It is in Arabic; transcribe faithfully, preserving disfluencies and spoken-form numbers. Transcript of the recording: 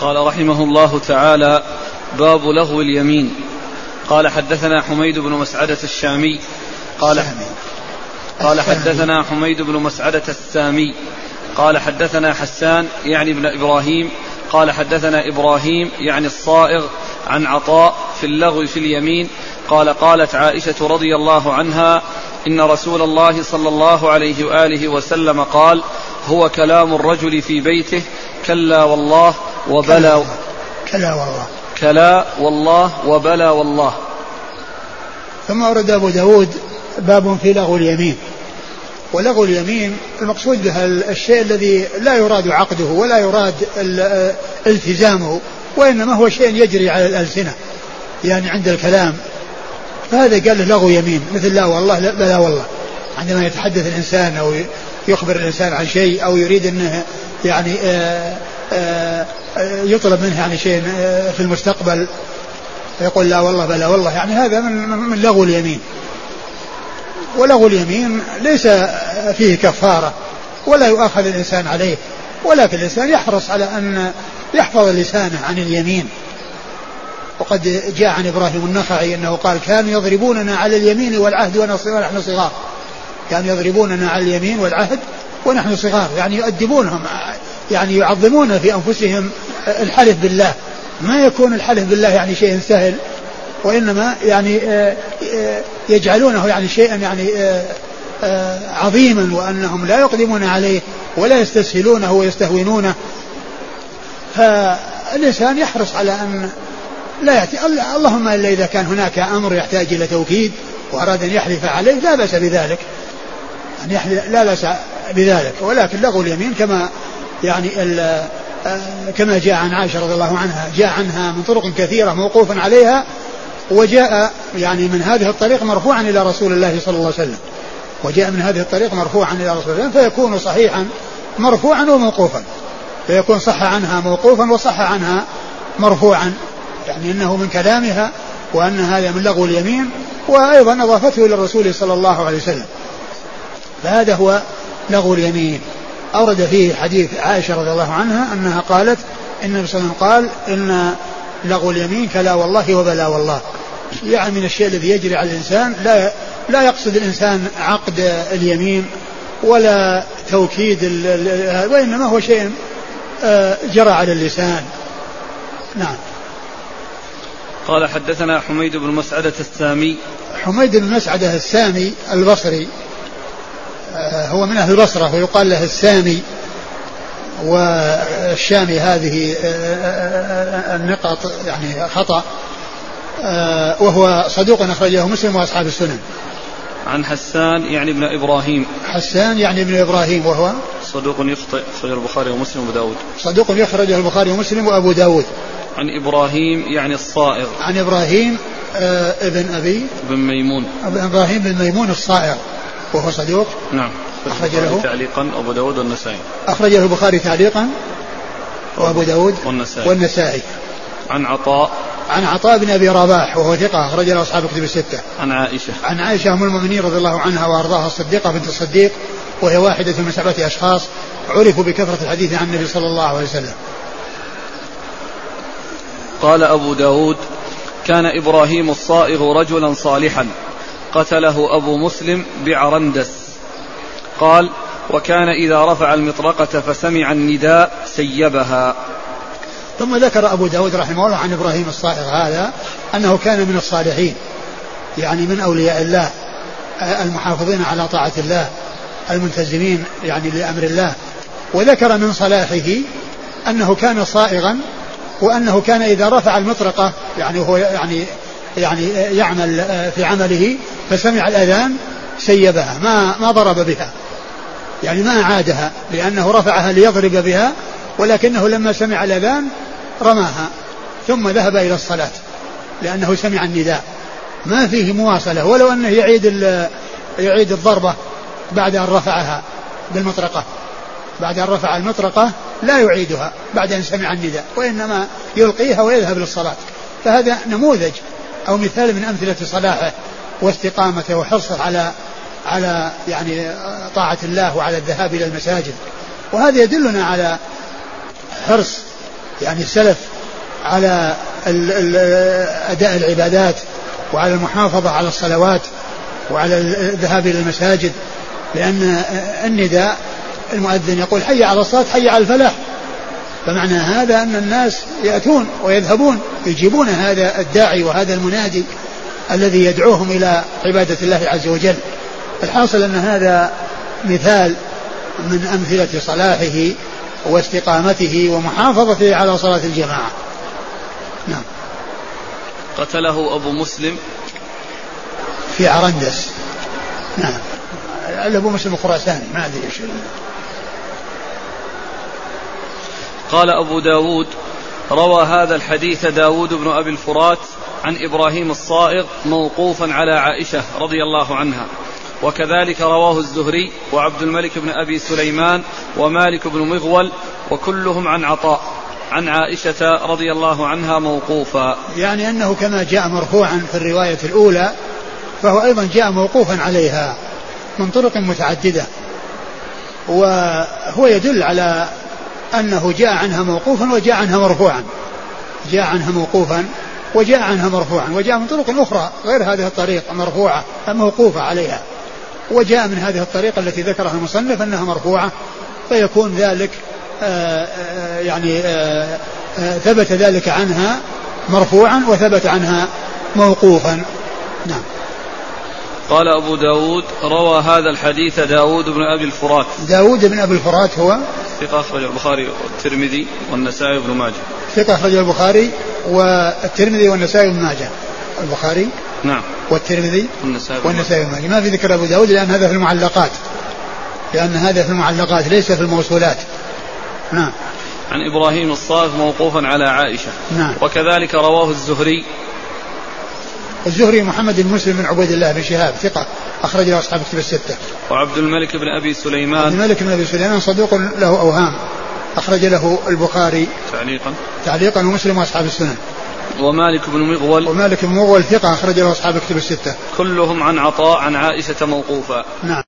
قال رحمه الله تعالى: باب لغو اليمين. قال حدثنا حميد بن مسعدة الشامي قال قال حدثنا حميد بن مسعدة السامي قال حدثنا حسان يعني ابن إبراهيم قال حدثنا إبراهيم يعني الصائغ عن عطاء في اللغو في اليمين قال قالت عائشة رضي الله عنها: إن رسول الله صلى الله عليه وآله وسلم قال: هو كلام الرجل في بيته كلا والله وبلى كلا والله كلا والله وبلى والله. ثم ورد أبو داود باب في لغو اليمين. ولغو اليمين المقصود بها الشيء الذي لا يراد عقده ولا يراد التزامه، وإنما هو شيء يجري على الألسنة يعني عند الكلام، فهذا قال له لغو يمين، مثل لا والله لا بلا والله، عندما يتحدث الإنسان أو يخبر الإنسان عن شيء أو يريد أنه يعني آآ آآ يطلب منه يعني شيء في المستقبل يقول لا والله بلا والله، يعني هذا من, من لغو اليمين. ولغو اليمين ليس فيه كفارة ولا يؤاخذ الإنسان عليه، ولكن الإنسان يحرص على أن يحفظ لسانه عن اليمين. وقد جاء عن إبراهيم النخعي أنه قال: كانوا يضربوننا على اليمين والعهد ونحن صغار. كانوا يضربوننا على اليمين والعهد ونحن صغار، يعني يؤدبونهم، يعني يعظمون في أنفسهم الحلف بالله. ما يكون الحلف بالله يعني شيء سهل، وإنما يعني يجعلونه يعني شيئا يعني عظيما، وأنهم لا يقدمون عليه ولا يستسهلونه ويستهونونه. فالإنسان يحرص على أن لا يأتي، اللهم إلا إذا كان هناك أمر يحتاج إلى توكيد وأراد أن يحلف عليه لا بأس بذلك، يعني لا بأس بذلك. ولكن لغو اليمين كما يعني كما جاء عن عائشة رضي الله عنها، جاء عنها من طرق كثيرة موقوفا عليها، وجاء يعني من هذه الطريق مرفوعا إلى رسول الله صلى الله عليه وسلم، وجاء من هذه الطريق مرفوعا إلى رسول الله صلى الله عليه وسلم، فيكون صحيحا مرفوعا وموقوفا، فيكون صح عنها موقوفا وصح عنها مرفوعا، يعني أنه من كلامها وأن هذا من لغو اليمين، وأيضا أضافته إلى الرسول صلى الله عليه وسلم. فهذا هو لغو اليمين. أورد فيه حديث عائشة رضي الله عنها أنها قالت: إن النبي صلى الله عليه وسلم قال: إن لغو اليمين كلا والله وبلا والله، يعني من الشيء الذي يجري على الإنسان، لا لا يقصد الإنسان عقد اليمين ولا توكيد، وإنما هو شيء جرى على اللسان. نعم. قال حدثنا حميد بن مسعدة السامي. حميد بن مسعدة السامي البصري، هو من أهل البصرة ويقال له السامي، والشامي هذه النقط يعني خطأ، وهو صدوق أخرجه مسلم وأصحاب السنن. عن حسان يعني ابن إبراهيم. حسان يعني ابن إبراهيم وهو صدوق يخطئ، أخرجه البخاري ومسلم وأبو داود. صدوق يخرجه البخاري ومسلم وأبو داود. عن إبراهيم يعني الصائغ. عن إبراهيم آه ابن أبي بن ميمون. إبراهيم بن ميمون الصائغ وهو صدوق. نعم. أخرج له تعليقا أبو داود والنسائي. أخرجه البخاري تعليقا وأبو داود والنسائي. والنسائي. عن عطاء. عن عطاء بن أبي رباح وهو ثقة أخرج له أصحاب الكتب الستة. عن عائشة. عن عائشة أم المؤمنين رضي الله عنها وأرضاها الصديقة بنت الصديق، وهي واحدة من سبعة أشخاص عرفوا بكثرة الحديث عن النبي صلى الله عليه وسلم. قال أبو داود: كان إبراهيم الصائغ رجلا صالحا قتله أبو مسلم بعرندس. قال: وكان إذا رفع المطرقة فسمع النداء سيبها. ثم ذكر أبو داود رحمه الله عن إبراهيم الصائغ هذا أنه كان من الصالحين، يعني من أولياء الله المحافظين على طاعة الله الملتزمين يعني لأمر الله. وذكر من صلاحه أنه كان صائغا، وأنه كان إذا رفع المطرقة يعني هو يعني يعني يعمل في عمله فسمع الأذان سيبها، ما ما ضرب بها، يعني ما أعادها، لأنه رفعها ليضرب بها، ولكنه لما سمع الأذان رماها ثم ذهب إلى الصلاة، لأنه سمع النداء، ما فيه مواصلة، ولو أنه يعيد يعيد الضربة بعد أن رفعها بالمطرقة، بعد أن رفع المطرقة لا يعيدها بعد أن سمع النداء، وإنما يلقيها ويذهب للصلاة. فهذا نموذج أو مثال من أمثلة صلاحه واستقامته وحرصه على على يعني طاعة الله وعلى الذهاب إلى المساجد. وهذا يدلنا على حرص يعني السلف على ال ال أداء العبادات وعلى المحافظة على الصلوات وعلى الذهاب إلى المساجد، لأن النداء المؤذن يقول حي على الصلاة حي على الفلاح، فمعنى هذا أن الناس يأتون ويذهبون يجيبون هذا الداعي وهذا المنادي الذي يدعوهم إلى عبادة الله عز وجل. الحاصل أن هذا مثال من أمثلة صلاحه واستقامته ومحافظته على صلاة الجماعة. نعم. قتله أبو مسلم في عرندس. نعم. أبو مسلم الخراساني ما أدري إيش. قال أبو داود روى هذا الحديث داود بن أبي الفرات عن إبراهيم الصائغ موقوفا على عائشة رضي الله عنها، وكذلك رواه الزهري وعبد الملك بن أبي سليمان ومالك بن مغول وكلهم عن عطاء عن عائشة رضي الله عنها موقوفا. يعني أنه كما جاء مرفوعا في الرواية الأولى فهو أيضا جاء موقوفا عليها من طرق متعددة، وهو يدل على أنه جاء عنها موقوفا وجاء عنها مرفوعا، جاء عنها موقوفا وجاء عنها مرفوعا، وجاء من طرق أخرى غير هذه الطريقة مرفوعة موقوفة عليها، وجاء من هذه الطريقة التي ذكرها المصنف أنها مرفوعة، فيكون ذلك آآ آآ يعني آآ آآ ثبت ذلك عنها مرفوعا وثبت عنها موقوفا. نعم. قال أبو داود روى هذا الحديث داود بن أبي الفرات. داود بن أبي الفرات هو ثقة أخرج البخاري والترمذي والنسائي بن ماجه. ثقة أخرج البخاري والترمذي والنسائي بن ماجه. البخاري نعم والترمذي والنسائي بن ماجه. ما في ذكر أبو داود لأن هذا في المعلقات، لأن هذا في المعلقات ليس في الموصولات. نعم. عن إبراهيم الصائغ موقوفا على عائشة. نعم. وكذلك رواه الزهري. الزهري محمد بن مسلم بن عبيد الله بن شهاب ثقة أخرج له أصحاب الكتب الستة. وعبد الملك بن أبي سليمان. عبد الملك بن أبي سليمان صدوق له أوهام أخرج له البخاري تعليقا تعليقا ومسلم وأصحاب السنن. ومالك بن مغول. ومالك بن مغول ثقة أخرج له أصحاب الكتب الستة. كلهم عن عطاء عن عائشة موقوفا. نعم.